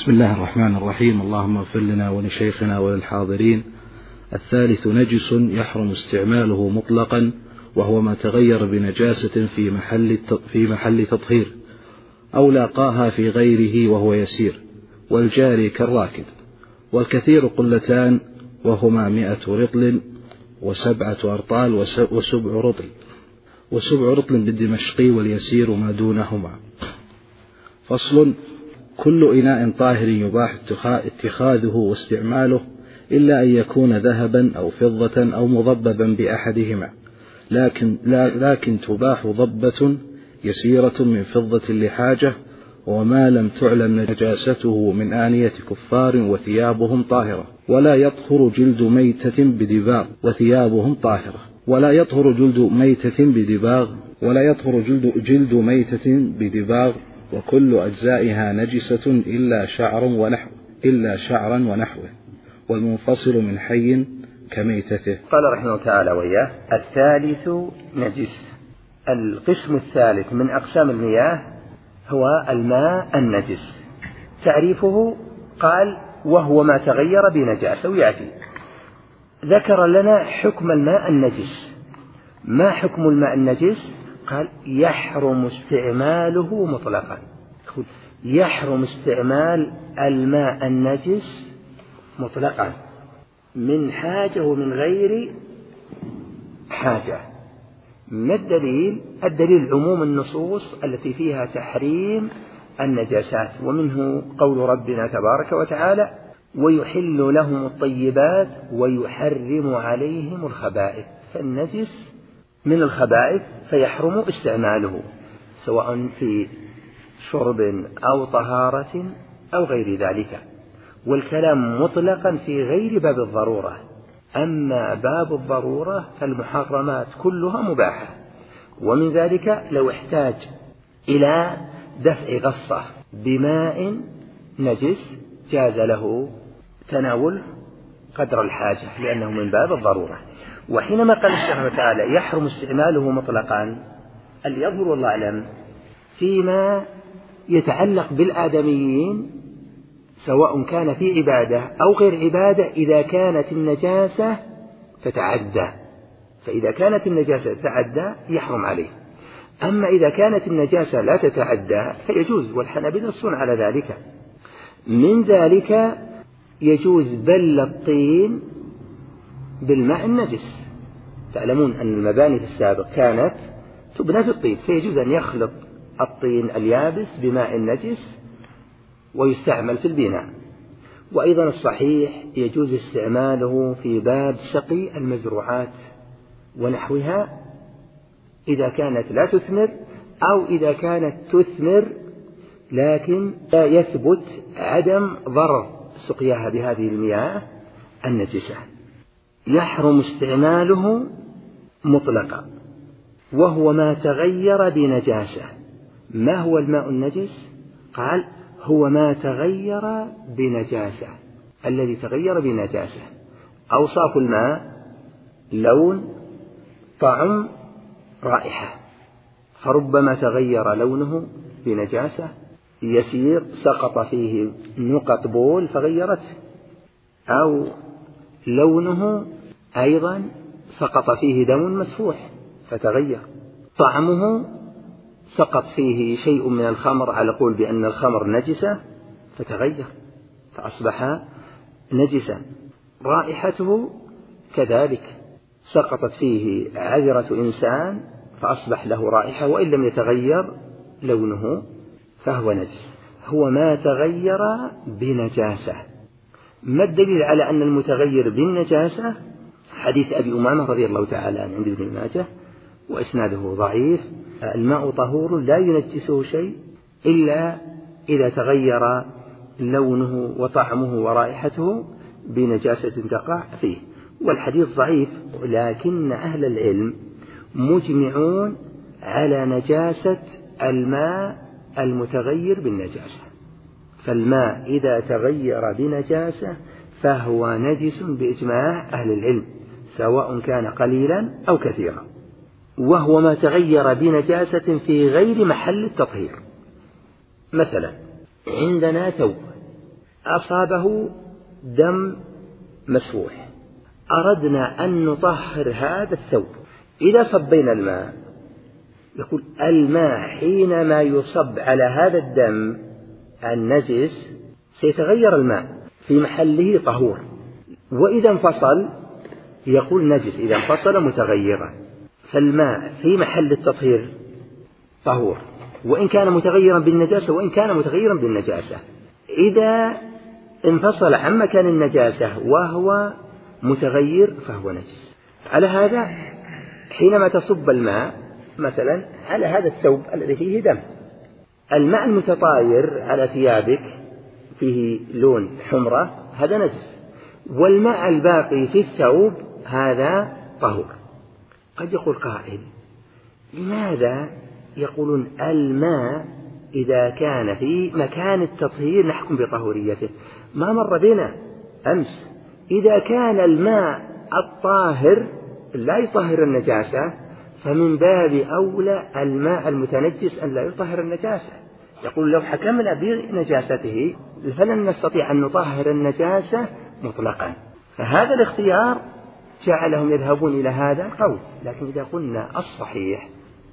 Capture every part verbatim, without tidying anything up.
بسم الله الرحمن الرحيم. اللهم اغفر لنا ولشيخنا وللحاضرين. الثالث نجس يحرم استعماله مطلقا، وهو ما تغير بنجاسة في محل في محل تطهير أو لاقاها في غيره وهو يسير، والجاري كالراكد. والكثير قلتان، وهما مئة رطل وسبعة أرطال وسبع رطل وسبع رطل بالدمشقي، واليسير ما دونهما. فصل: كل إناء طاهر يباح اتخاذه واستعماله إلا أن يكون ذهبا أو فضة أو مضببا بأحدهما، لكن, لا لكن تباح ضبة يسيرة من فضة لحاجة، وما لم تعلم نجاسته من آنية كفار وثيابهم طاهرة. ولا يطهر جلد ميتة بدباغ وثيابهم طاهرة. ولا يطهر جلد ميتة بدباغ ولا يطهر جلد, جلد ميتة بدباغ وكل أجزائها نجسة إلا شعر ونحو إلا شعرا ونحوه، والمنفصل من حي كميتته. قال رحمه الله تعالى وإياه: الثالث نجس. القسم الثالث من أقسام المياه هو الماء النجس. تعريفه قال: وهو ما تغير بنجاسة. ويأتي ذكر لنا حكم الماء النجس. ما حكم الماء النجس؟ قال: يحرم استعماله مطلقا. يحرم استعمال الماء النجس مطلقا من حاجة ومن غير حاجة. ما الدليل؟ الدليل عموم النصوص التي فيها تحريم النجاسات، ومنه قول ربنا تبارك وتعالى: ويحل لهم الطيبات ويحرم عليهم الخبائث. فالنجس من الخبائث فيحرم استعماله، سواء في شرب أو طهارة أو غير ذلك. والكلام مطلقا في غير باب الضرورة. أما باب الضرورة فالمحرمات كلها مباحة، ومن ذلك لو احتاج إلى دفع غصة بماء نجس جاز له تناول قدر الحاجة، لأنه من باب الضرورة. وحينما قال الشيخ تعالى يحرم استعماله مطلقا، اللي يظهر والله أعلم فيما يتعلق بالآدميين، سواء كان في عبادة أو غير عبادة، إذا كانت النجاسة تتعدى. فإذا كانت النجاسة تتعدى يحرم عليه. أما إذا كانت النجاسة لا تتعدى فيجوز، والحنابلة ينصون على ذلك. من ذلك يجوز بل الطين بالماء النجس. تعلمون أن المباني في السابق كانت تبنى في الطين، فيجوز أن يخلط الطين اليابس بماء النجس ويستعمل في البناء. وأيضا الصحيح يجوز استعماله في باب سقي المزروعات ونحوها، إذا كانت لا تثمر، أو إذا كانت تثمر لكن لا يثبت عدم ضرر سقياها بهذه المياه النجسة. يحرم استعماله مطلقا، وهو ما تغير بنجاسة. ما هو الماء النجس؟ قال: هو ما تغير بنجاسة. الذي تغير بنجاسة أوصاف الماء: لون، طعم، رائحة. فربما تغير لونه بنجاسة يسير، سقط فيه نقط بول فغيرته، أو لونه أيضا سقط فيه دم مسفوح فتغير. طعمه سقط فيه شيء من الخمر على قول بأن الخمر نجسة فتغير فأصبح نجسا. رائحته كذلك، سقطت فيه عذرة إنسان فأصبح له رائحة، وإن لم يتغير لونه فهو نجس. هو ما تغير بنجاسة. ما الدليل على أن المتغير بالنجاسة؟ حديث أبي أمامة رضي الله تعالى عنه عند ابن ماجه وإسناده ضعيف: الماء طهور لا ينجسه شيء إلا إذا تغير لونه وطعمه ورائحته بنجاسة تقع فيه. والحديث ضعيف، لكن أهل العلم مجمعون على نجاسة الماء المتغير بالنجاسة. فالماء إذا تغير بنجاسة فهو نجس بإجماع أهل العلم، سواء كان قليلا أو كثيرا. وهو ما تغير بنجاسة في غير محل التطهير. مثلا عندنا ثوب أصابه دم مسفوح، أردنا أن نطهر هذا الثوب، إذا صبينا الماء، يقول الماء حينما يصب على هذا الدم النجس سيتغير الماء في محله طهور، وإذا انفصل يقول نجس إذا انفصل متغيرا، فالماء في محل التطهير طهور وإن كان متغيرا بالنجاسة وإن كان متغيرا بالنجاسة. إذا انفصل عن مكان النجاسة وهو متغير فهو نجس. على هذا حينما تصب الماء مثلا على هذا الثوب الذي فيه دم، الماء المتطاير على ثيابك فيه لون حمرة هذا نجس، والماء الباقي في الثوب هذا طهور. قد يقول قائل لماذا يقولون الماء إذا كان في مكان التطهير نحكم بطهوريته؟ ما مر بنا أمس إذا كان الماء الطاهر لا يطهر النجاسة فمن باب أولى الماء المتنجس أن لا يطهر النجاسة. يقول لو حكمنا بنجاسته فلن نستطيع أن نطهر النجاسة مطلقا، فهذا الاختيار جعلهم يذهبون إلى هذا القول. لكن إذا قلنا الصحيح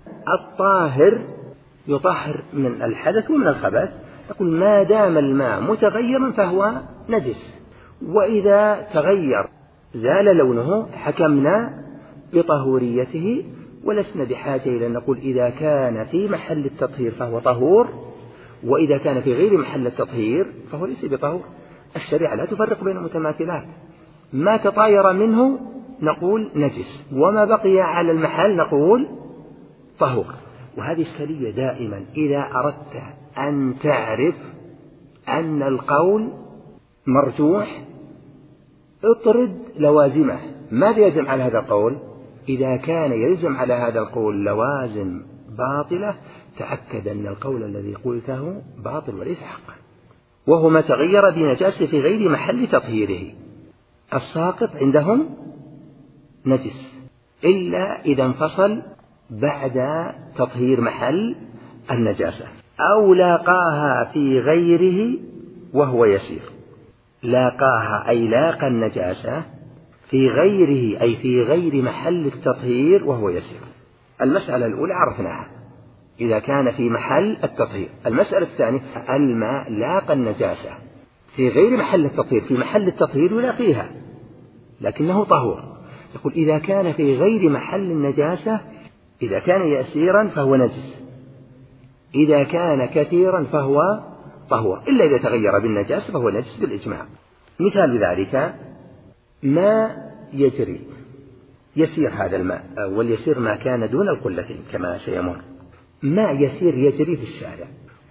الطاهر يطهر من الحدث ومن الخبث، يقول ما دام الماء متغيرا فهو نجس، وإذا تغير زال لونه حكمنا بطهوريته، ولسنا بحاجة إلى أن نقول إذا كان في محل التطهير فهو طهور وإذا كان في غير محل التطهير فهو ليس بطهور. الشريعة لا تفرق بين المتماثلات، ما تطاير منه نقول نجس وما بقي على المحل نقول طهور. وهذه إشكالية دائما إذا أردت أن تعرف أن القول مرجوح اطرد لوازمه. ماذا يلزم على هذا القول؟ إذا كان يلزم على هذا القول لوازم باطلة تأكد أن القول الذي قلته باطل وليس حقا، وهو ما تغير بنجاسة في غير محل تطهيره. الساقط عندهم نجس إلا إذا انفصل بعد تطهير محل النجاسة أو لاقاها في غيره وهو يسير. لاقاها أي لاقى النجاسة في غيره أي في غير محل التطهير وهو يسير. المسألة الأولى عرفناها إذا كان في محل التطهير. المسألة الثانية الماء لاقى النجاسة في غير محل التطهير، في محل التطهير يلاقيها لكنه طهور. يقول إذا كان في غير محل النجاسة إذا كان يسيرا فهو نجس، إذا كان كثيرا فهو طهور، إلا إذا تغير بالنجاسة فهو نجس بالإجماع. مثال ذلك ما يجري يسير هذا الماء، واليسير ما كان دون القلتين كما سيمر. ماء يسير يجري في الشارع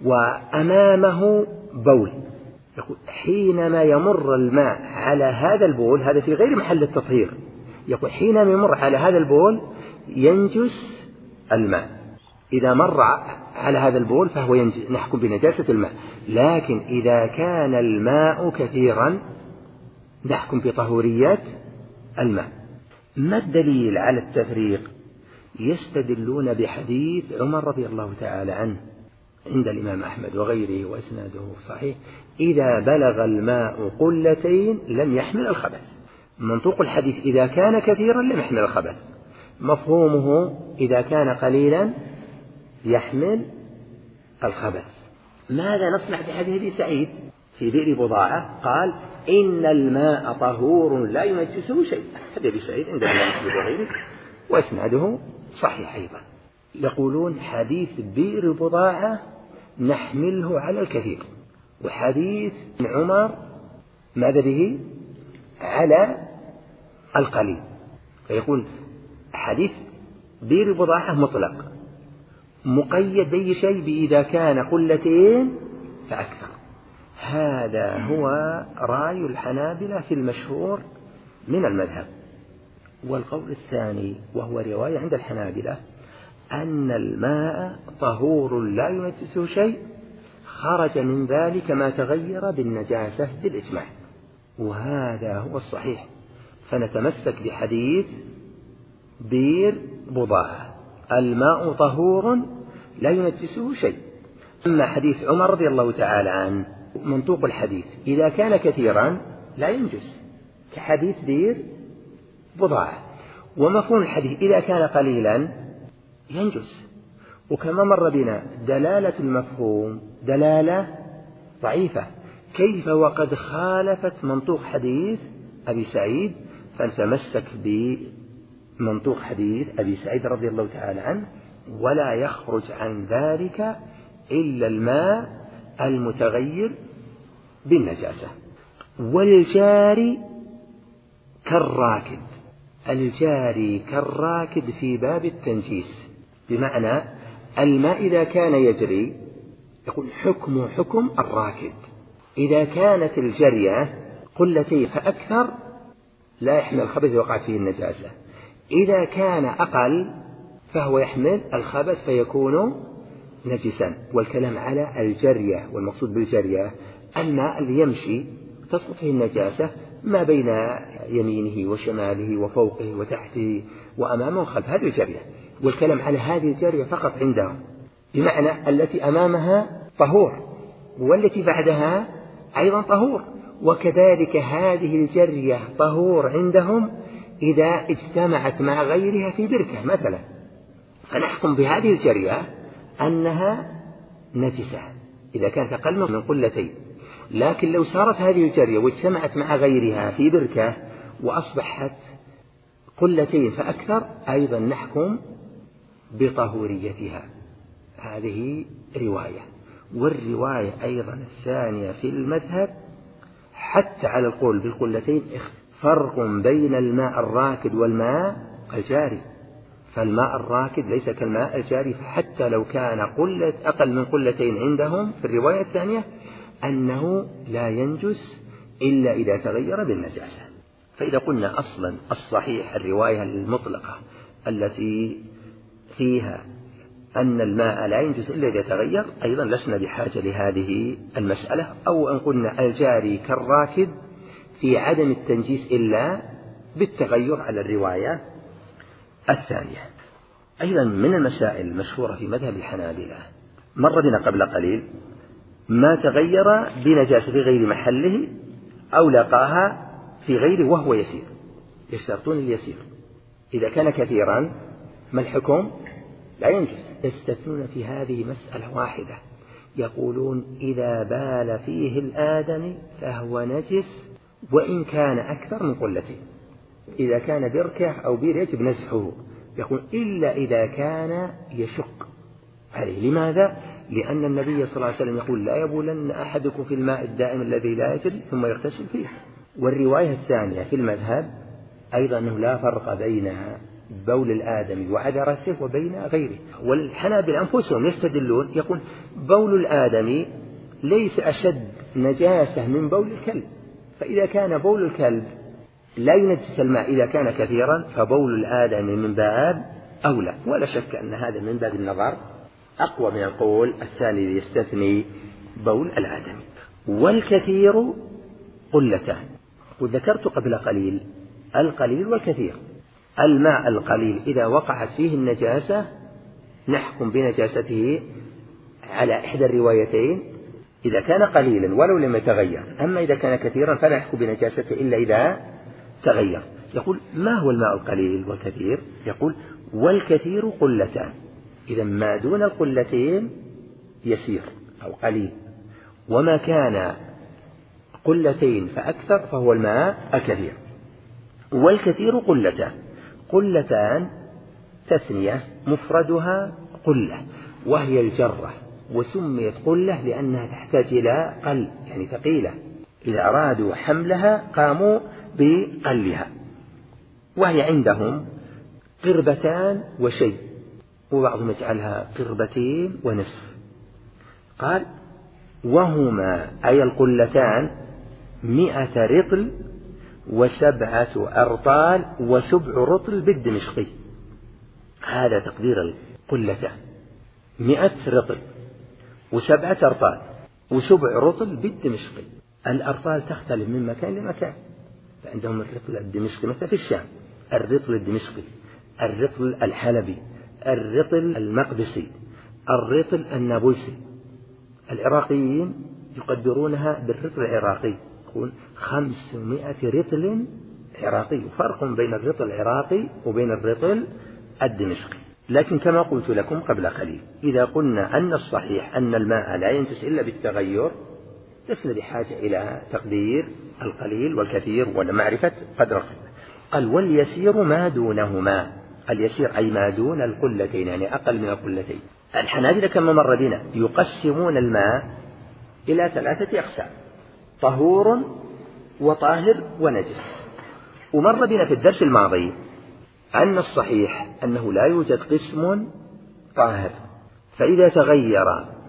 وأمامه بول، يقول حينما يمر الماء على هذا البول، هذا في غير محل التطهير، يقول حينما يمر على هذا البول ينجس الماء. إذا مر على هذا البول فهو ينجس، نحكم بنجاسة الماء. لكن إذا كان الماء كثيرا نحكم بطهورية الماء. ما الدليل على التفريق؟ يستدلون بحديث عمر رضي الله تعالى عنه عند الإمام أحمد وغيره وإسناده صحيح: إذا بلغ الماء قلتين لم يحمل الخبث. منطوق الحديث إذا كان كثيرا لم يحمل الخبث، مفهومه إذا كان قليلا يحمل الخبث. ماذا نصنع بحديث أبي سعيد في بئر بضاعة؟ قال إن الماء طهور لا ينجسه شيء. هذا أبي سعيد عند الإمام أحمد وغيره وإسناده صحيح أيضا. يقولون حديث بئر بضاعة نحمله على الكثير، وحديث عمر ماذا به؟ على القليل. فيقول حديث بئر بضاعة مطلق مقيد بأي شيء بإذا كان قلتين فأكثر. هذا هو رأي الحنابلة في المشهور من المذهب. والقول الثاني وهو رواية عند الحنابلة أن الماء طهور لا ينجسه شيء، خرج من ذلك ما تغير بالنجاسة بالإجماع، وهذا هو الصحيح. فنتمسك بحديث بئر بضاعة الماء طهور لا ينجسه شيء. أما حديث عمر رضي الله تعالى عنه منطوق الحديث إذا كان كثيرا لا ينجس كحديث بير بضاعة، ومفهوم الحديث إذا كان قليلا ينجس. وكما مر بنا دلالة المفهوم دلالة ضعيفة، كيف وقد خالفت منطوق حديث أبي سعيد؟ فلتمسك بمنطوق حديث أبي سعيد رضي الله تعالى عنه، ولا يخرج عن ذلك إلا الماء المتغير بالنجاسة. والجاري كالراكد، الجاري كالراكد في باب التنجيس، بمعنى الماء إذا كان يجري يقول حكم حكم الراكد. إذا كانت الجرية قلتين فأكثر لا يحمل الخبث وقعت فيه النجاسة، إذا كان أقل فهو يحمل الخبث فيكون نجسا. والكلام على الجرية، والمقصود بالجرية الماء اللي يمشي تسقط فيه النجاسة ما بين يمينه وشماله وفوقه وتحته وأمامه وخلفه، هذه الجرية. والكلام على هذه الجرية فقط عندهم، بمعنى التي أمامها طهور والتي بعدها أيضا طهور، وكذلك هذه الجرية طهور عندهم إذا اجتمعت مع غيرها في بركة مثلا، فنحكم بهذه الجرية أنها نجسة إذا كانت أقل من قلتين. لكن لو صارت هذه الجرية واجتمعت مع غيرها في بركة وأصبحت قلتين فأكثر أيضا نحكم بطهوريتها. هذه رواية. والرواية أيضا الثانية في المذهب حتى على القول بالقلتين فرق بين الماء الراكد والماء الجاري، فالماء الراكد ليس كالماء الجاري، فحتى لو كان قلة أقل من قلتين عندهم في الرواية الثانية أنه لا ينجس إلا إذا تغير بالنجاسة. فإذا قلنا أصلا الصحيح الرواية المطلقة التي فيها أن الماء لا ينجس إلا إذا تغير، أيضا لسنا بحاجة لهذه المسألة. أو أن قلنا الجاري كالراكد في عدم التنجيس إلا بالتغير على الرواية الثانية. أيضا من المسائل المشهورة في مذهب الحنابلة مر بنا قبل قليل ما تغير بنجاسة في غير محله أو لقاها في غيره وهو يسير، يشترطون اليسير. إذا كان كثيرا ما الحكم؟ لا ينجس. يستثنون في هذه مسألة واحدة، يقولون إذا بال فيه الآدمي فهو نجس وإن كان أكثر من قلتين. إذا كان بركة أو بير يجب نزحه، يقول إلا إذا كان يشق عليه. لماذا؟ لأن النبي صلى الله عليه وسلم يقول لا يبولن أحدكم في الماء الدائم الذي لا يجري ثم يغتسل فيه. والرواية الثانية في المذهب أيضا أنه لا فرق بين بول الآدمي وعذرته وبين غيره. والحنابلة أنفسهم يستدلون يقول بول الآدمي ليس أشد نجاسة من بول الكلب، فإذا كان بول الكلب لا ينجس الماء إذا كان كثيرا فبول الآدمي من باب أولى. ولا شك أن هذا من باب النظر أقوى من القول الثاني يستثني بول الآدمي. والكثير قلتان، وذكرت قبل قليل القليل والكثير. الماء القليل إذا وقعت فيه النجاسة نحكم بنجاسته على إحدى الروايتين إذا كان قليلا ولو لم يتغير، أما إذا كان كثيرا فلا نحكم بنجاسته إلا إذا تغير. يقول ما هو الماء القليل والكثير؟ يقول والكثير قلتان، إذا ما دون القلتين يسير أو قليل، وما كان قلتين فأكثر فهو الماء الكثير. والكثير قلتان، قلتان تثنية مفردها قلة وهي الجرة، وسميت قلة لأنها تحتاج إلى قل يعني ثقيلة، إذا أرادوا حملها قاموا بقلها. وهي عندهم قربتان وشيء، وبعضهم يجعلها قربتين ونصف. قال وهما أي القلتان مئة رطل وسبعة أرطال وسبع رطل بالدمشقي. هذا تقدير القلتان، مئة رطل وسبعة أرطال وسبع رطل بالدمشقي. الأرطال تختلف من مكان لمكان، فعندهم الرطل الدمشقي مثل في الشام، الرطل الدمشقي، الرطل الحلبي، الرطل المقدسي، الرطل النابلسي. العراقيين يقدرونها بالرطل العراقي، يقول خمسمائة رطل عراقي، وفرق بين الرطل العراقي وبين الرطل الدمشقي. لكن كما قلت لكم قبل قليل، إذا قلنا أن الصحيح أن الماء لا ينجس إلا بالتغير، لسنا بحاجة إلى تقدير القليل والكثير ومعرفة قدر القلة. قال واليسير ما دونهما، اليسير أي ما دون القلتين، يعني أقل من القلتين. الحنابلة كما مر بنا يقسمون الماء إلى ثلاثة أقسام: طهور وطاهر ونجس. ومر بنا في الدرس الماضي أن الصحيح أنه لا يوجد قسم طاهر، فإذا تغير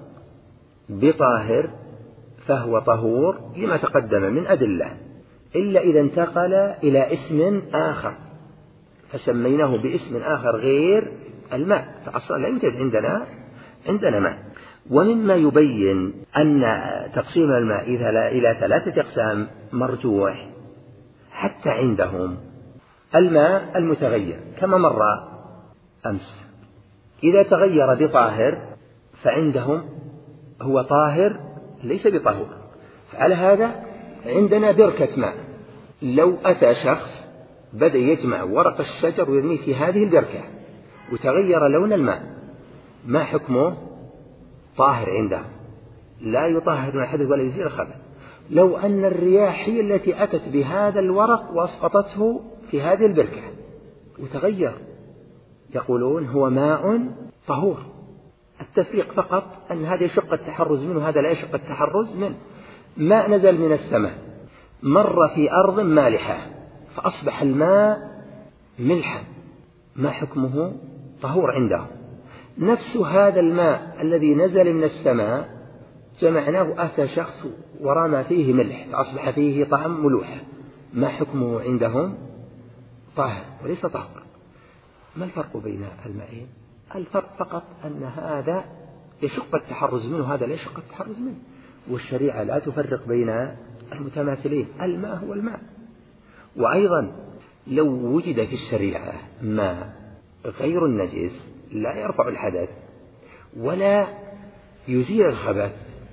بطاهر فهو طهور لما تقدم من أدلة، إلا إذا انتقل إلى اسم آخر فسميناه باسم آخر غير الماء، فأصلا لا يوجد عندنا عندنا ماء. ومما يبين أن تقسيم الماء إلى ثلاثة أقسام مرجوح حتى عندهم الماء المتغير كما مر أمس، إذا تغير بطاهر فعندهم هو طاهر ليس بطهور. فعلى هذا عندنا بركة ماء، لو أتى شخص بدأ يجمع ورق الشجر ويرميه في هذه البركة وتغير لون الماء، ما حكمه؟ طاهر عنده، لا يطهر من الحدث ولا يزيل الخبث. لو أن الرياح هي التي أتت بهذا الورق وأسقطته في هذه البركة وتغير، يقولون هو ماء طهور. التفريق فقط أن هذا يشق التحرز منه وهذا لا يشق التحرز منه. ماء نزل من السماء مر في أرض مالحة فأصبح الماء ملحا، ما حكمه؟ طهور عنده. نفس هذا الماء الذي نزل من السماء جمعناه، أتى شخص ورمى فيه ملح فأصبح فيه طعم ملوحة، ما حكمه عندهم؟ طاهر وليس طهور. ما الفرق بين المائين؟ الفرق فقط أن هذا يشق التحرز منه وهذا لا يشق التحرز منه، والشريعة لا تفرق بين المتماثلين، الماء هو الماء. وأيضا لو وجد في الشريعة ماء غير النجس لا يرفع الحدث ولا يزيل الخبث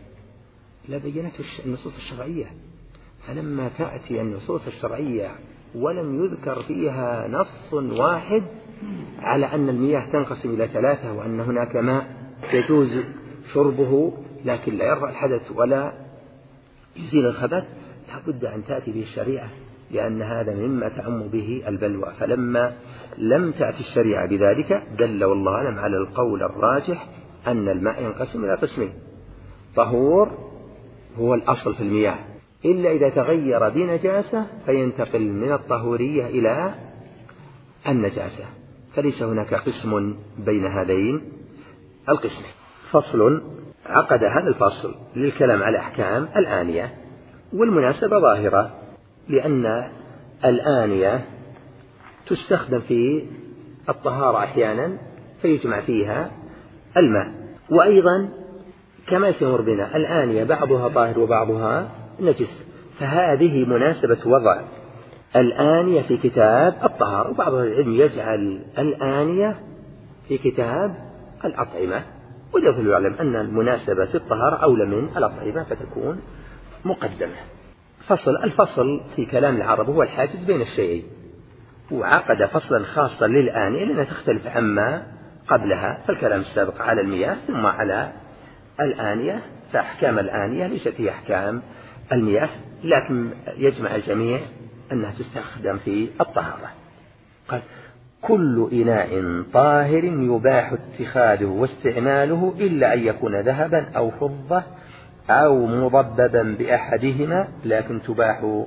لبينته النصوص الشرعية. فلما تأتي النصوص الشرعية ولم يذكر فيها نص واحد على أن المياه تنقسم إلى ثلاثة وأن هناك ماء يجوز شربه لكن لا يرفع الحدث ولا يزيل الخبث، لا بد أن تأتي به الشريعة، لأن هذا مما تعم به البلوى. فلما لم تأتي الشريعة بذلك دل والله أعلم على القول الراجح أن الماء ينقسم إلى قسمين: طهور هو الأصل في المياه، إلا إذا تغير بنجاسة فينتقل من الطهورية إلى النجاسة، فليس هناك قسم بين هذين القسمين. فصل. عقد هذا الفصل للكلام على أحكام الآنية، والمناسبة ظاهرة لأن الآنية تستخدم في الطهارة أحيانا فيجمع فيها الماء، وأيضا كما سيمر بنا الآنية بعضها طاهر وبعضها نجس، فهذه مناسبة وضع الآنية في كتاب الطهارة. وبعض العلم يجعل الآنية في كتاب الأطعمة، وجل يعلم أن المناسبة في الطهارة أولى من الأطعمة فتكون مقدمة. فصل. الفصل في كلام العرب هو الحاجز بين الشيئين، وعقد فصلا خاصا للآنية لأنها تختلف عما قبلها، فالكلام السابق على المياه ثم على الآنية، فأحكام الآنية ليست هي أحكام المياه، لكن يجمع الجميع أنها تستخدم في الطهارة. قال: كل إناء طاهر يباح اتخاذه واستعماله إلا أن يكون ذهبا أو فضة أو مضببا بأحدهما، لكن تباح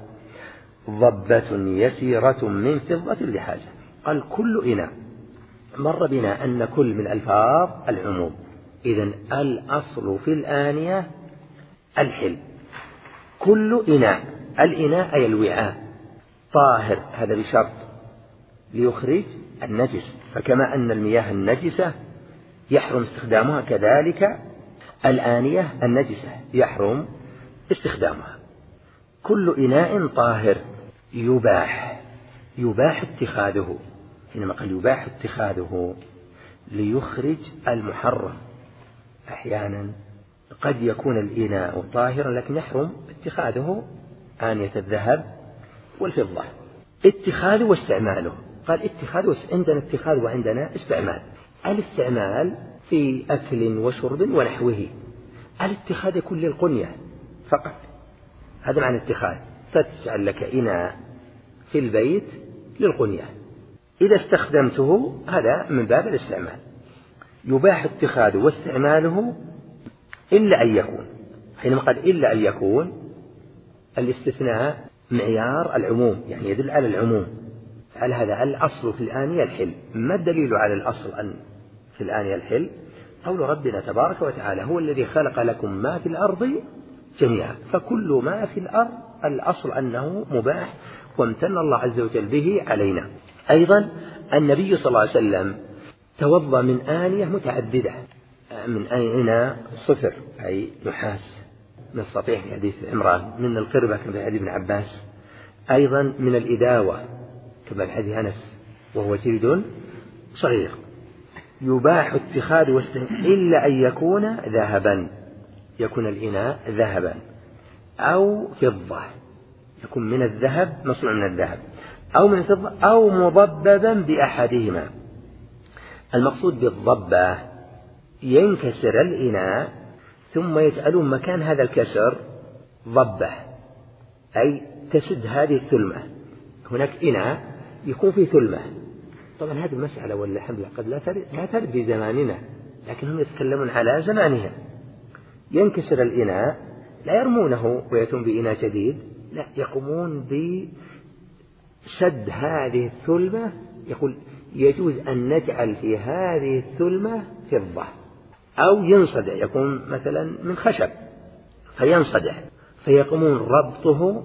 ضبة يسيرة من فضة لحاجة. قال: كل إناء. مر بنا أن كل من ألفاظ العموم، إذن الأصل في الآنية الحل. كل إناء، الإناء أي الوعاء، طاهر، هذا بشرط ليخرج النجس، فكما أن المياه النجسة يحرم استخدامها كذلك الآنية النجسة يحرم استخدامها. كل إناء طاهر يباح، يباح اتخاذه، حينما قال يباح اتخاذه ليخرج المحرم. أحيانا قد يكون الإناء طاهرا لكن يحرم اتخاذه آنية الذهب والفضة. اتخاذه واستعماله، قال اتخاذه عندنا اتخاذ وعندنا استعمال. الاستعمال في أكل وشرب ونحوه، الاتخاذ يكون للقنية فقط، هذا معنى اتخاذ، فتجعل لك إناء في البيت للقنية، إذا استخدمته هذا من باب الاستعمال. يباح اتخاذه واستعماله إلا أن يكون، حينما قال إلا أن يكون الاستثناء معيار العموم، يعني يدل على العموم. على هذا الأصل في الآنية الحل. ما الدليل على الأصل أن في الآنية الحل؟ قول ربنا تبارك وتعالى هو الذي خلق لكم ما في الأرض جميعا، فكل ما في الأرض الأصل أنه مباح وامتن الله عز وجل به علينا. أيضا النبي صلى الله عليه وسلم توضأ من آنية متعددة، من إناء صفر أي نحاس نستطيع في حديث عمران، من القربة كما في حديث ابن عباس، أيضا من الإداوة كما في حديث أنس وهو جلد صغير. يباح اتخاذ واستعمال إلا أن يكون ذهبا، يكون الإناء ذهبا أو فضة، يكون من الذهب مصنوع من الذهب أو من الفضة أو مضببا بأحدهما. المقصود بالضبة ينكسر الإناء ثم يجعلون مكان هذا الكسر ضبة، أي تسد هذه الثلمة. هناك إناء يكون فيه ثلمة، طبعا هذه المسألة والحمد لله قد لا ترد في زماننا، لكن هم يتكلمون على زمانها. ينكسر الإناء، لا يرمونه ويتم بإناء جديد، لا، يقومون بسد هذه الثلمة. يقول يجوز أن نجعل في هذه الثلمة فضة أو ينصدع، يكون مثلا من خشب فينصدع، فيقومون ربطه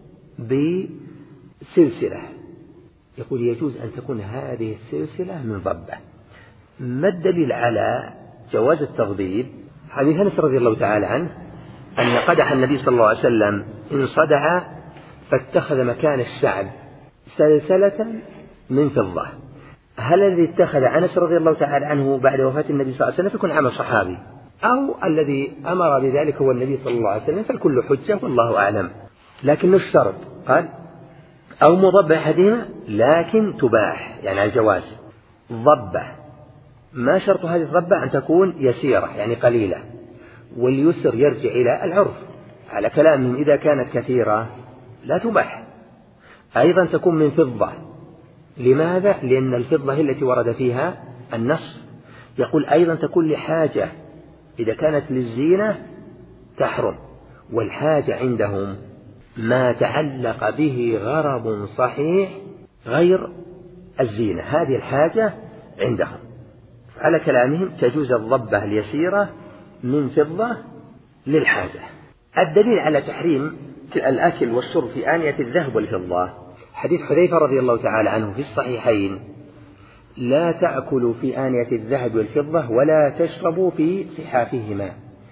بسلسلة. يقول يجوز أن تكون هذه السلسلة من ضبة. ما الدليل على جواز التضبيب؟ حديث أنس رضي الله تعالى عنه أن قدح النبي صلى الله عليه وسلم انصدع فاتخذ مكان الشعب سلسلة من فضة. هل الذي اتخذ أنس رضي الله تعالى عنه بعد وفاة النبي صلى الله عليه وسلم فيكون عمل صحابي، أو الذي أمر بذلك هو النبي صلى الله عليه وسلم، فالكل حجة والله أعلم. لكن الشرط قال أو مضبة أحدهما، لكن تباح يعني على الجواز. ضبة ما شرط هذه الضبة؟ أن تكون يسيرة يعني قليلة، واليسر يرجع إلى العرف على كلامهم، إذا كانت كثيرة لا تباح. أيضا تكون من فضة. لماذا؟ لأن الفضة هي التي ورد فيها النص. يقول أيضا تكون لحاجة، إذا كانت للزينة تحرم، والحاجة عندهم ما تعلق به غرض صحيح غير الزينة، هذه الحاجة عندهم. على كلامهم تجوز الضبة اليسيرة من فضة للحاجة. الدليل على تحريم الأكل والشرب في آنية الذهب والفضة حديث حذيفة رضي الله تعالى عنه في الصحيحين: لا تأكلوا في آنية الذهب والفضة ولا تشربوا في صحافهما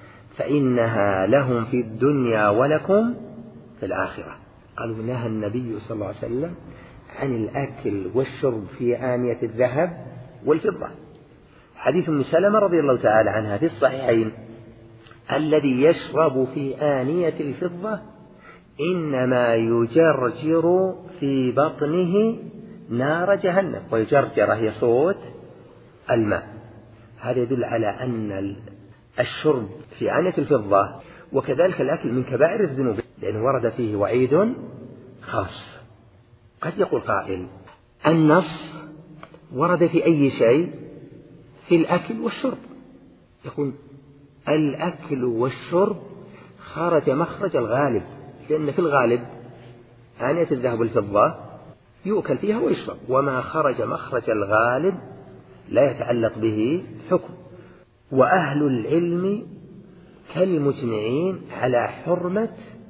فإنها لهم في الدنيا ولكم في الآخرة. قالوا نهى النبي صلى الله عليه وسلم عن الأكل والشرب في آنية الذهب والفضة. حديث أم سلمة رضي الله تعالى عنها في الصحيحين: الذي يشرب في آنية الفضة إنما يجرجر في بطنه نار جهنم. ويجرجر هي صوت الماء. هذا يدل على أن الشرب في آنية الفضة وكذلك الأكل من كبائر الذنوب، لأنه ورد فيه وعيد خاص. قد يقول قائل: النص ورد في أي شيء؟ في الأكل والشرب. يقول الأكل والشرب خرج مخرج الغالب، لأن في الغالب آنية الذهب والفضة يؤكل فيها ويشرب، وما خرج مخرج الغالب لا يتعلق به حكم. وأهل العلم كالمجمعين على حرمة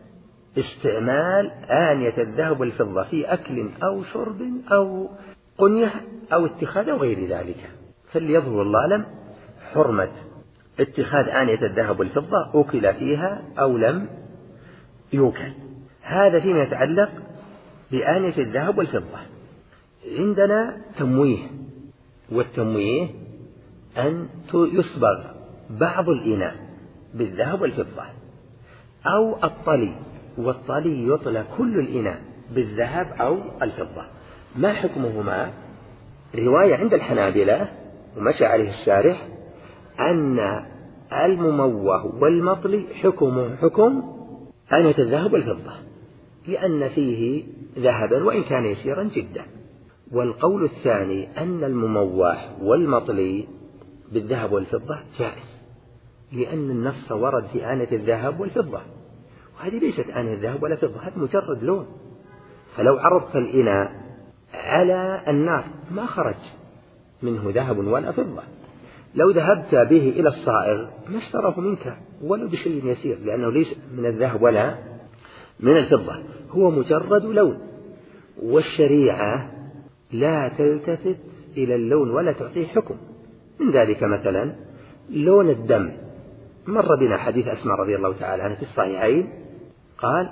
استعمال آنية الذهب والفضة في أكل أو شرب أو قنية أو اتخاذ أو غير ذلك. فليظهر الله أعلم حرمة اتخاذ آنية الذهب والفضة أكل فيها أو لم يوكل. هذا فيما يتعلق بآنية الذهب والفضة. عندنا تمويه، والتمويه أن يصبغ بعض الإناء بالذهب والفضة، أو الطلي، والطلي يطلى كل الإناء بالذهب أو الفضة. ما حكمهما؟ رواية عند الحنابلة ومشى عليه الشارح أن المموه والمطلي حكمه حكم آنية الذهب والفضة، لأن فيه ذهبا وإن كان يسيرا جدا. والقول الثاني أن المموه والمطلي بالذهب والفضة جائز، لأن النص ورد في آنية الذهب والفضة، وهذه ليست آنية الذهب ولا فضة، هذا مجرد لون. فلو عرضت الإناء على النار ما خرج منه ذهب ولا فضة. لو ذهبت به إلى الصائغ ما اشتراه منك ولو بشيء يسير، لأنه ليس من الذهب ولا من الفضة، هو مجرد لون. والشريعة لا تلتفت إلى اللون ولا تعطيه حكم. من ذلك مثلا لون الدم، مر بنا حديث أسماء رضي الله تعالى عنها في الصحيحين، قال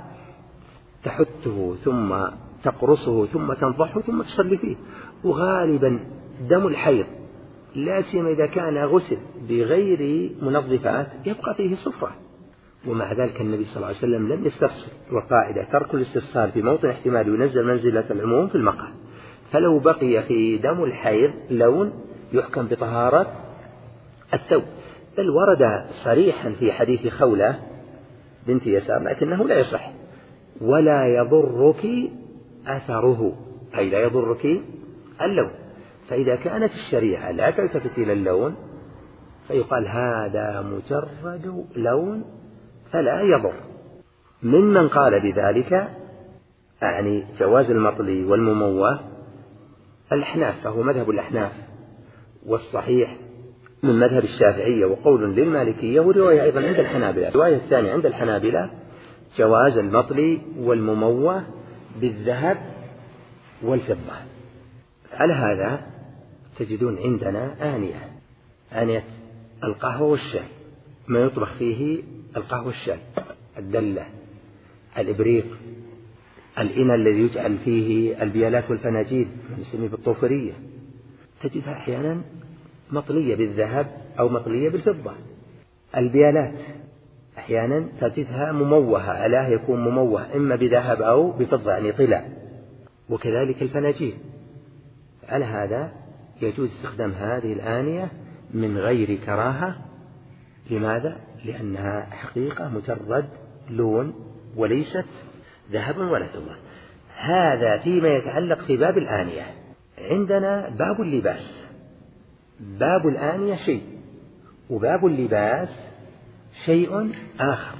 تحته ثم تقرصه ثم تنضحه ثم تصلي فيه. وغالبا دم الحيض لا سيما إذا كان غسل بغير منظفات يبقى فيه صفرة، ومع ذلك النبي صلى الله عليه وسلم لم يستفسر. وقاعدة ترك الاستفسار في موطن احتمال ينزل منزلة العموم في المقال. فلو بقي في دم الحيض لون يحكم بطهارة الثوب. بل ورد صريحا في حديث خولة بنت يسار لكنه لا يصح، ولا يضرك أثره، أي لا يضرك اللون. فإذا كانت الشريعة لا تلتفت إلى اللون فيقال هذا مجرد لون فلا يضر. ممن قال بذلك يعني جواز المطلي والمموه الأحناف، فهو مذهب الأحناف، والصحيح من مذهب الشافعية، وقول للمالكية، ورواية أيضا عند الحنابلة. الرواية الثانية عند الحنابلة جواز المطلي والمموه بالذهب والفضة. على هذا تجدون عندنا آنية، آنية القهوة والشاي، ما يطبخ فيه القهوة والشاي، الدلة، الإبريق، الإناء الذي يجعل فيه البيالات والفناجيل نسميه بالطوفرية، تجدها أحيانا مطلية بالذهب أو مطلية بالفضة. البيالات أحيانا تجدها مموهة، علاه يكون مموه إما بذهب أو بفضة يعني طلع. وكذلك الفناجيل. على هذا يجوز استخدام هذه الآنية من غير كراهة. لماذا؟ لأنها حقيقة مجرد لون وليست ذهب ولا فضة. هذا فيما يتعلق في باب الآنية. عندنا باب اللباس. باب الآنية شيء، وباب اللباس شيء آخر.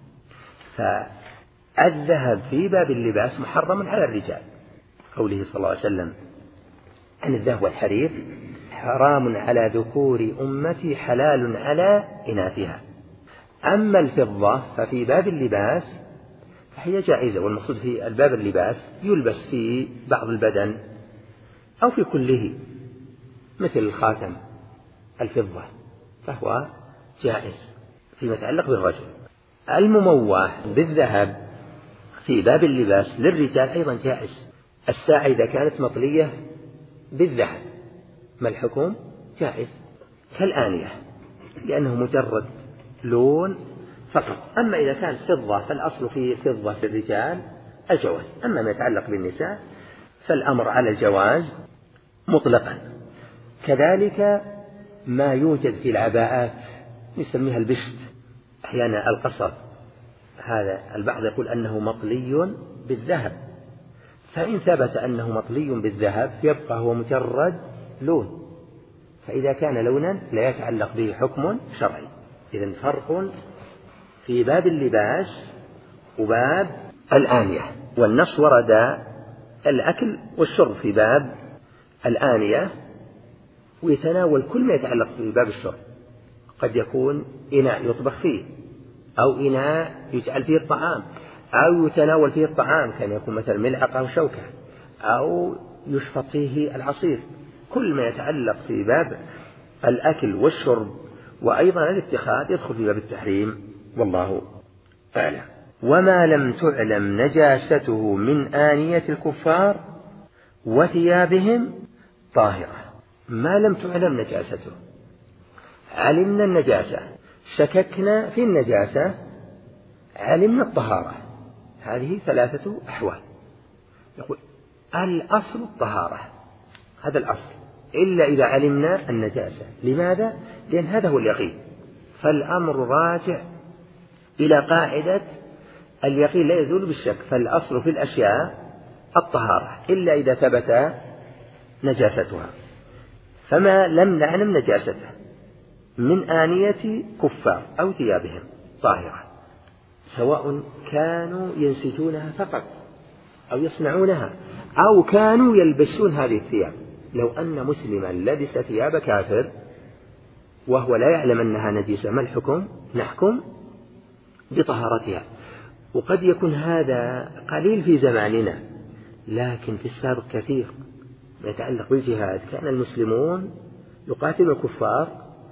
فالذهب في باب اللباس محرم على الرجال، قوله صلى الله عليه وسلم عن الذهب والحرير حرام على ذكور أمتي حلال على إناثها. أما الفضة ففي باب اللباس فهي جائزة، والمقصود في الباب اللباس يلبس في بعض البدن أو في كله، مثل الخاتم الفضة فهو جائز فيما يتعلق بالرجل. المموه بالذهب في باب اللباس للرجال أيضا جائز. الساعة إذا كانت مطلية بالذهب ما الحكم؟ جائز كالآنية، لأنه مجرد لون فقط. أما إذا كانت فضة فالأصل في فضة في الرجال الجواز. أما ما يتعلق بالنساء فالأمر على الجواز مطلقا. كذلك ما يوجد في العباءات نسميها البشت، أحيانا القصر، هذا البعض يقول أنه مطلي بالذهب، فإن ثبت أنه مطلي بالذهب يبقى هو مجرد لون، فإذا كان لونا لا يتعلق به حكم شرعي. إذن فرق في باب اللباس وباب الآنية. والنص ورد الأكل والشرب في باب الآنية، ويتناول كل ما يتعلق في باب الشرب. قد يكون إناء يطبخ فيه، أو إناء يجعل فيه الطعام، أو يتناول فيه الطعام، كان يكون مثلا ملعقة أو شوكة، أو يشفط فيه العصير. كل ما يتعلق في باب الأكل والشرب وأيضا الاتخاذ يدخل في باب التحريم، والله أعلم. وما لم تعلم نجاسته من آنية الكفار وثيابهم طاهرة. ما لم تعلم نجاسته، علمنا النجاسة شككنا في النجاسة علمنا الطهارة. هذه ثلاثة أحوال. يقول الأصل الطهارة، هذا الأصل، إلا إذا علمنا النجاسة. لماذا؟ لأن هذا هو اليقين. فالأمر راجع إلى قاعدة اليقين لا يزول بالشك. فالأصل في الأشياء الطهارة إلا إذا ثبت نجاستها. فما لم نعلم نجاسته من آنية كفار أو ثيابهم طاهرة، سواء كانوا ينسجونها فقط أو يصنعونها أو كانوا يلبسون هذه الثياب. لو أن مسلما لبس ثياب كافر وهو لا يعلم أنها نجسة، ما الحكم؟ نحكم بطهارتها. وقد يكون هذا قليل في زماننا، لكن في السابق كثير ما يتعلق بالجهاد. كان المسلمون يقاتلون الكفار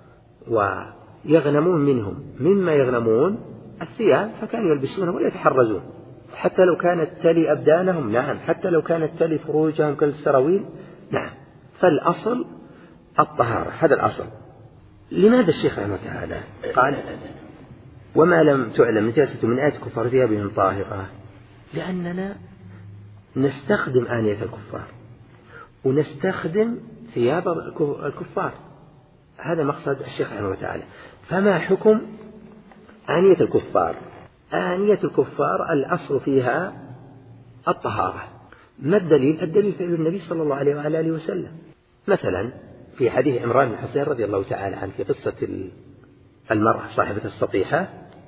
ويغنمون منهم، مما يغنمون الثياب، فكانوا يلبسونها ولا يتحرزون، حتى لو كانت تلي أبدانهم، نعم، حتى لو كانت تلي فروجهم كالسراويل، نعم. فالأصل الطهارة، هذا الأصل. لماذا الشيخ رحمه الله تعالى قال وما لم تعلم نجاسة من آية كفار ثيابهم طاهرة؟ لأننا نستخدم آنية الكفار ونستخدم ثياب الكفار، هذا مقصد الشيخ رحمه الله تعالى. فما حكم آنية الكفار؟ آنية الكفار الأصل فيها الطهارة. ما الدليل؟ الدليل فعل النبي صلى الله عليه وعلى آله وسلم. مثلا في حديث عمران بن حسين رضي الله تعالى عنه في قصة المرأة صاحبة السطيحة،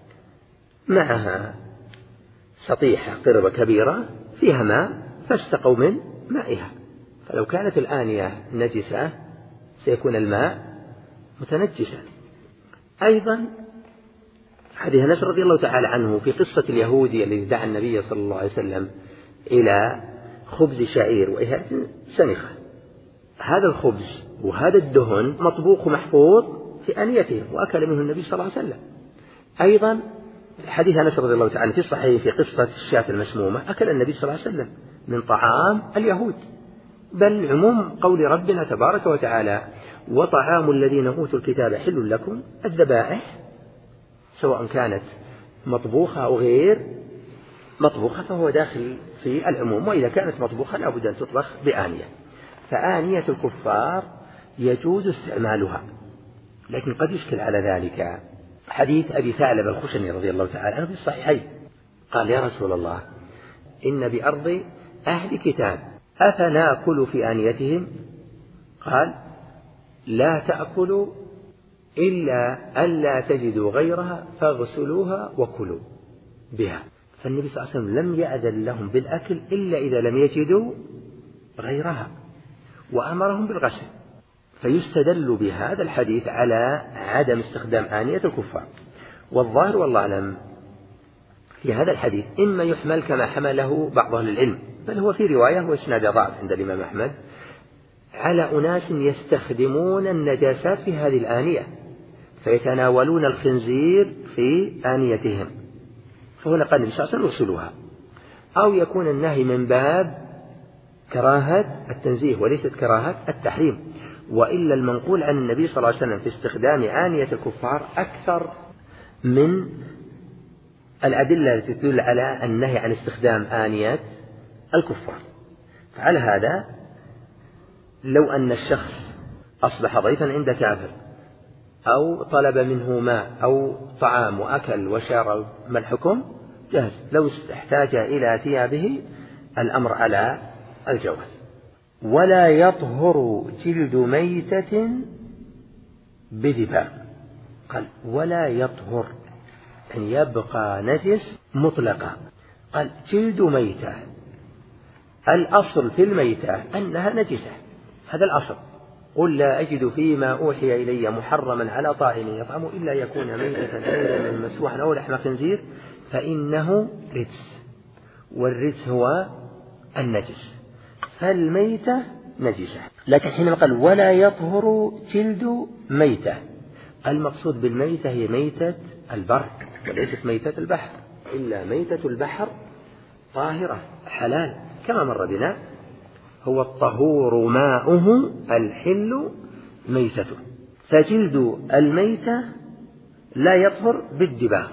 معها سطيحة قربة كبيرة فيها ماء فاستقوا من مائها، فلو كانت الآنية نجسة سيكون الماء متنجسا. أيضا حديث أنس رضي الله تعالى عنه في قصة اليهودي الذي دعا النبي صلى الله عليه وسلم إلى خبز شعير وإهالة سنخة، هذا الخبز وهذا الدهن مطبوخ محفوظ في آنيته وأكل منه النبي صلى الله عليه وسلم. أيضا حديث أنس رضي الله تعالى في الصحيح في قصة الشاة المسمومة، أكل النبي صلى الله عليه وسلم من طعام اليهود. بل عموم قول ربنا تبارك وتعالى وطعام الذين أوتوا الكتاب حل لكم، الذبائح سواء كانت مطبوخة أو غير مطبوخة فهو داخل في العموم، وإذا كانت مطبوخة لا بد أن تطبخ بآنية. فآنية الكفار يجوز استعمالها، لكن قد يشكل على ذلك حديث أبي ثعلب الخشني رضي الله تعالى عنه في الصحيحين، قال يا رسول الله إن بأرض أهل كتاب أفنأكل في آنيتهم؟ قال لا تأكلوا إلا ألا تجدوا غيرها فاغسلوها وكلوا بها. فالنبي صلى الله عليه وسلم لم يأذن لهم بالأكل إلا إذا لم يجدوا غيرها، وأمرهم بالغسل. فيستدل بهذا الحديث على عدم استخدام آنية الكفار. والظاهر والله أعلم في هذا الحديث إما يحمل كما حمله بعض أهل العلم، بل هو في رواية وإسناد ضعف عند الإمام أحمد، على أناس يستخدمون النجاسات في هذه الآنية فيتناولون الخنزير في آنيتهم، فهنا قال النبي صلى الله عليه وسلم اغسلوها. أو يكون النهي من باب كراهة التنزيه وليست كراهة التحريم، وإلا المنقول عن النبي صلى الله عليه وسلم في استخدام آنية الكفار أكثر من الأدلة التي تدل على النهي عن استخدام آنية الكفار. فعلى هذا لو أن الشخص أصبح ضيفا عند كافر أو طلب منه ماء أو طعام وأكل وشرب، ما الحكم؟ جاهز. لو احتاج إلى ثيابه الأمر على الجواز. ولا يطهر جلد ميتة بذباب، قال ولا يطهر يعني يبقى نجس مطلقا. قال جلد ميتة، الأصل في الميتة أنها نجسة، هذا الأصل. قل لا أجد فيما أوحي إلي محرما على طاعم يطعمه إلا يكون ميتة أو مسفوحا أو لحم خنزير فإنه رجس، والرجس هو النجس، فالميتة نجسة. لكن حينما قال ولا يطهر جلد ميتة، المقصود بالميتة هي ميتة البر وليست ميتة البحر، إلا ميتة البحر طاهرة حلال كما مر بنا، هو الطهور ماؤه الحل ميتته. فجلد الميتة لا يطهر بالدباغ.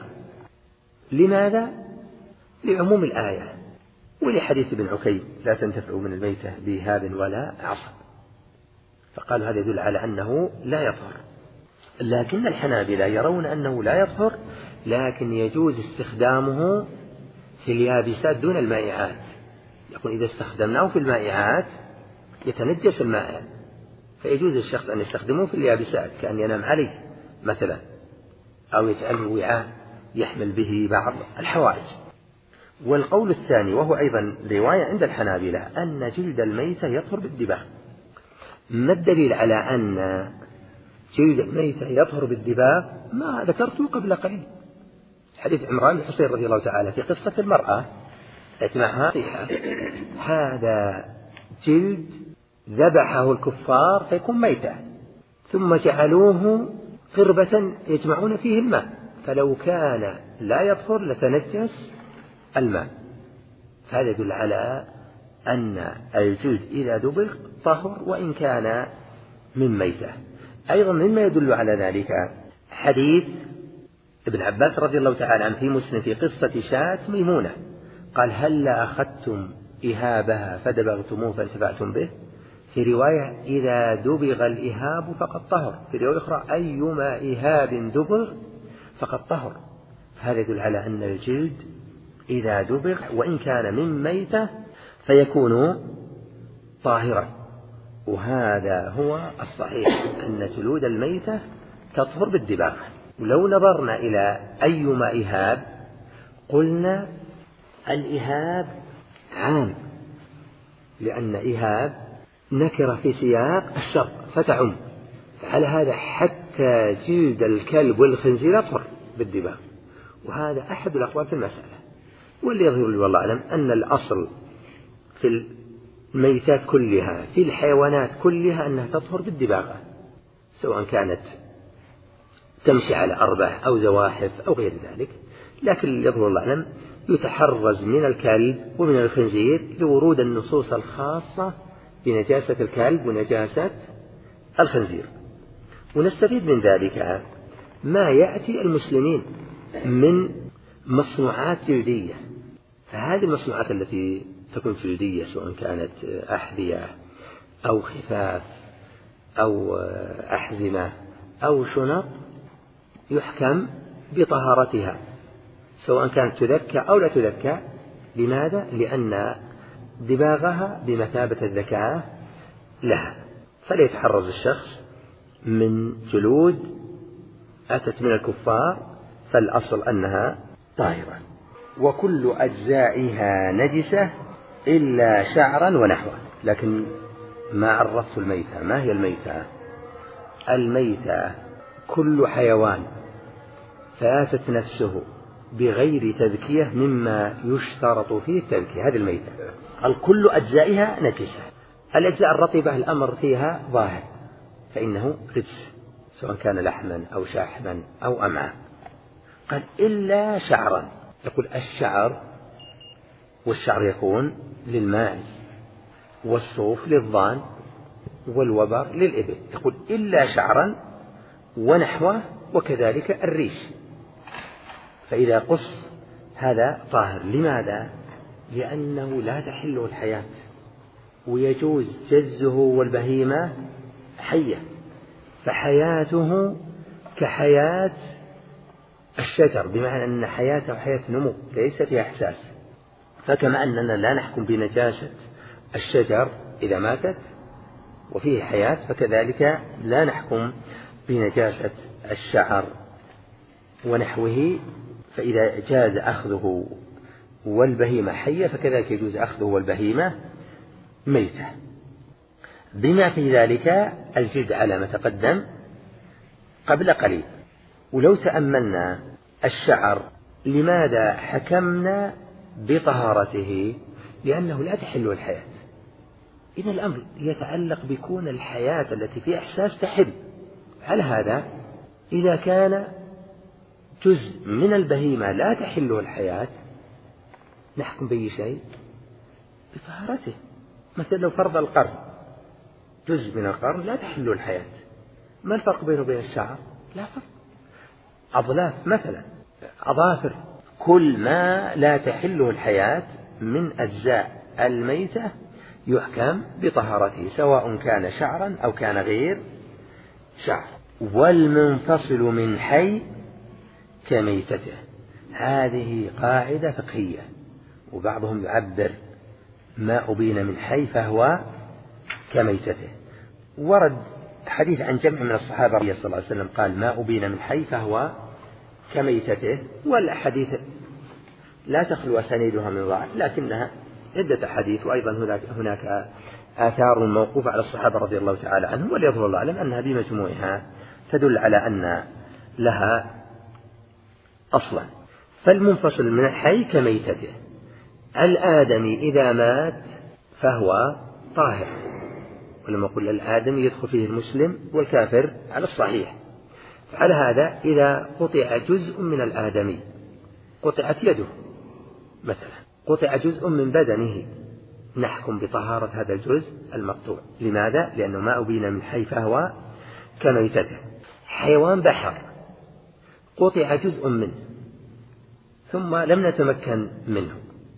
لماذا؟ لعموم الآية ولحديث ابن عكيم لا تنتفعوا من الميتة بهاب ولا عصب، فقالوا هذا يدل على أنه لا يطهر. لكن الحنابلة يرون أنه لا يطهر، لكن يجوز استخدامه في اليابسات دون المائعات. يقول إذا استخدمناه في المائعات يتنجس المائع، فيجوز الشخص أن يستخدمه في اليابسات كأن ينام عليه مثلا، أو يجعله وعاء يحمل به بعض الحوائج. والقول الثاني وهو أيضا رواية عند الحنابلة أن جلد الميتة يطهر بالدباغ. ما الدليل على أن جلد الميتة يطهر بالدباغ؟ ما ذكرته قبل قليل، حديث عمران بن حصين رضي الله تعالى في قصة المرأة التي معها صيحة، هذا جلد ذبحه الكفار فيكون ميتة، ثم جعلوه قربة يجمعون فيه الماء، فلو كان لا يطهر لتنجس الماء. هذا يدل على أن الجلد إذا دبغ طهر وإن كان من ميتة. أيضا مما يدل على ذلك حديث ابن عباس رضي الله تعالى عنه في مسند في قصة شاة ميمونة، قال هل أخذتم إهابها فدبغتموه فانتفعتم به؟ في رواية إذا دبغ الإهاب فقد طهر، في رواية أخرى أيما إهاب دبغ فقد طهر. هذا يدل على أن الجلد إذا دبغ وإن كان من ميتة فيكون طاهرا، وهذا هو الصحيح أن جلود الميتة تطهر بالدباغ. ولو نظرنا إلى أيما إهاب قلنا الإهاب عام، لأن إهاب نكر في سياق الشرط فتعم، فعلى هذا حتى جلد الكلب والخنزير يطهر بالدباغ، وهذا أحد الأقوال في المسألة. واللي يظهر لي والله أعلم أن الأصل في الميتات كلها في الحيوانات كلها أنها تطهر بالدباغة، سواء كانت تمشي على أربع أو زواحف أو غير ذلك. لكن يظهر الله أعلم يتحرز من الكلب ومن الخنزير لورود النصوص الخاصة بنجاسة الكلب ونجاسة الخنزير. ونستفيد من ذلك ما يأتي المسلمين من مصنوعات جلدية، فهذه المصنوعات التي تكون جلدية سواء كانت أحذية أو خفاف أو أحزمة أو شنط يحكم بطهارتها سواء كانت تذكى أو لا تذكى. لماذا؟ لأن دباغها بمثابة الذكاء لها، فليتحرز الشخص من جلود أتت من الكفار، فالأصل أنها طاهرة. وكل أجزائها نجسة إلا شعرا ونحوه. لكن ما عرفت الميتة، ما هي الميتة؟ الميتة كل حيوان فاتت نفسه بغير تذكية مما يشترط فيه التذكية، هذه الميتة. الكل أجزائها نجسة. الأجزاء الرطبة الأمر فيها ظاهر فإنه رجس سواء كان لحما أو شحما أو أمعاء. قال إلا شعرا، يقول الشعر، والشعر يكون للماعز والصوف للضان والوبر للإبل، يقول إلا شعرا ونحوه وكذلك الريش، فإذا قص هذا طاهر. لماذا؟ لأنه لا تحله الحياة، ويجوز جزه والبهيمة حية، فحياته كحياة الشجر، بمعنى أن حياته حياة نمو ليس فيها إحساس. فكما أننا لا نحكم بنجاسة الشجر إذا ماتت وفيه حياة، فكذلك لا نحكم بنجاسة الشعر ونحوه. فإذا جاز أخذه والبهيمة حية فكذلك يجوز أخذه والبهيمة ميتة، بما في ذلك الجلد على ما تقدم قبل قليل. ولو تأملنا الشعر لماذا حكمنا بطهارته؟ لأنه لا تحل الحياة. إذا الأمر يتعلق بكون الحياة التي في إحساس تحل. على هذا إذا كان جزء من البهيمة لا تحله الحياة نحكم بأي شيء بطهارته. مثلا لو فرض القرن جزء من القرن لا تحله الحياة، ما الفرق بينه وبين الشعر؟ لا فرق. أظلاف مثلا، أظافر، كل ما لا تحله الحياة من أجزاء الميتة يحكم بطهارته، سواء كان شعرا أو كان غير شعر. والمنفصل من حي كميتته، هذه قاعدة فقهية، وبعضهم يعبر ما أبين من حي فهو كميتته. ورد حديث عن جمع من الصحابة رضي الله عنهم وسلم قال ما أبين من حي فهو كميتته، والأحاديث لا تخلو أسانيدها من ضعف، لكنها عدة حديث، وأيضا هناك, هناك آثار موقوفة على الصحابة رضي الله تعالى عنهم، وليظهر الله أعلم أنها بمجموعها تدل على أن لها أصلا. فالمنفصل من الحي كميتته. الآدمي إذا مات فهو طاهر، ولما قل الآدمي يدخل فيه المسلم والكافر على الصحيح. فعلى هذا إذا قطع جزء من الآدمي، قطعت يده مثلا، قطع جزء من بدنه، نحكم بطهارة هذا الجزء المقطوع. لماذا؟ لأنه ما أبين من حي فهو كميتته. حيوان بحر قطع جزء منه ثم لم نتمكن منه،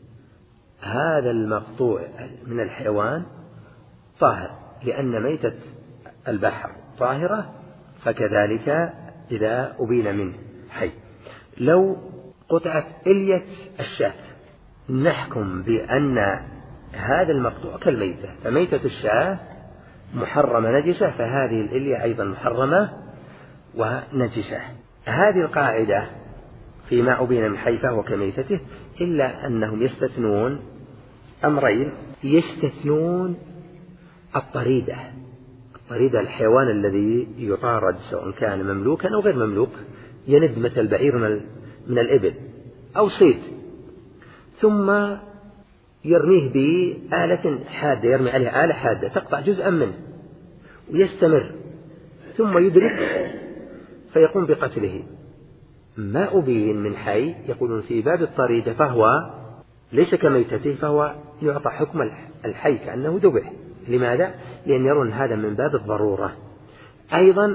هذا المقطوع من الحيوان طاهر، لأن ميتة البحر طاهرة، فكذلك إذا أبين منه حي. لو قطعت إلية الشاة نحكم بأن هذا المقطوع كالميتة، فميتة الشاة محرمة نجسة، فهذه الإلية أيضا محرمة ونجسة. هذه القاعدة فيما أبين من حي فهو كميتته، إلا أنهم يستثنون أمرين. يستثنون الطريدة، الطريدة الحيوان الذي يطارد سواء كان مملوكا أو غير مملوك، يند مثل البعير من الإبل أو صيد، ثم يرميه بآلة حادة، يرمي عليه آلة حادة تقطع جزءا منه ويستمر، ثم يدرك فيقوم بقتله. ما أبين من حي يقولون في باب الطريدة فهو ليس كميتته، فهو يعطى حكم الحي كأنه ذبح. لماذا؟ لأن يرون هذا من باب الضرورة. أيضا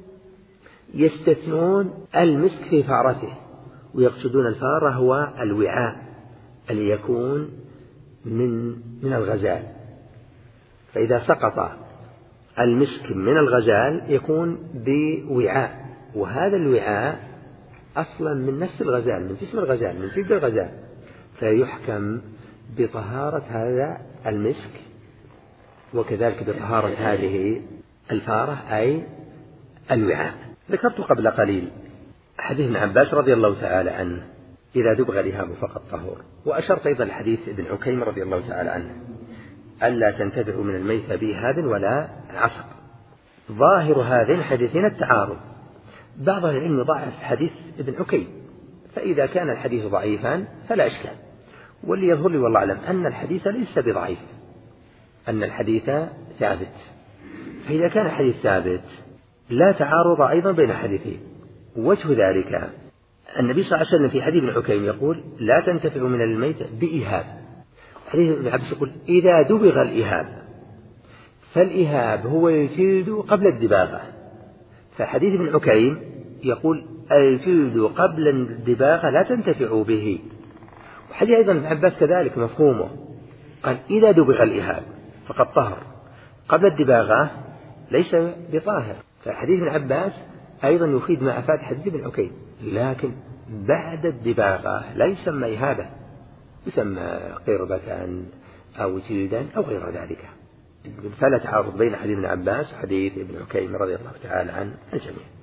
يستثنون المسك في فارته، ويقصدون الفارة هو الوعاء اللي يكون من من الغزال، فإذا سقط المسك من الغزال يكون بوعاء، وهذا الوعاء أصلا من نفس الغزال، من جسم الغزال، من جلد الغزال، فيحكم بطهارة هذا المسك، وكذلك بطهارة هذه الفارة أي الوعاء. ذكرت قبل قليل حديث ابن عباس رضي الله تعالى عنه إذا دبغ الإهاب فقد طهور، وأشرت أيضا الحديث ابن عكيم رضي الله تعالى عنه ألا تنتفعوا من الميت بإهاب ولا عصق. ظاهر هذين الحديثين التعارض، بعض العلم ضعف حديث ابن عكيم، فإذا كان الحديث ضعيفا فلا إشكال، واللي يظهر لي والله أعلم أن الحديث ليس بضعيف، أن الحديث ثابت. فإذا كان الحديث ثابت لا تعارض أيضا بين حديثين. وجه ذلك النبي صلى الله عليه وسلم في حديث ابن عكيم يقول لا تنتفع من الميت بإهاب، حديث ابن عباس يقول إذا دبغ الإهاب، فالإهاب هو الجلد قبل الدباغة، فحديث ابن عكيم يقول الجلد قبل الدباغة لا تنتفع به. وحديث أيضا ابن عباس كذلك مفهومه، قال إذا دبغ الإهاب فقد طهر، قبل الدباغة ليس بطاهر. فحديث ابن عباس أيضا يفيد ما أفاد حديث ابن عكيم، لكن بعد الدباغة لا يسمى إهابة، يسمى قربة أو جلدا أو غير ذلك. فلا تعارض بين حديث ابن عباس وحديث ابن عكيم رضي الله تعالى عن الجميع.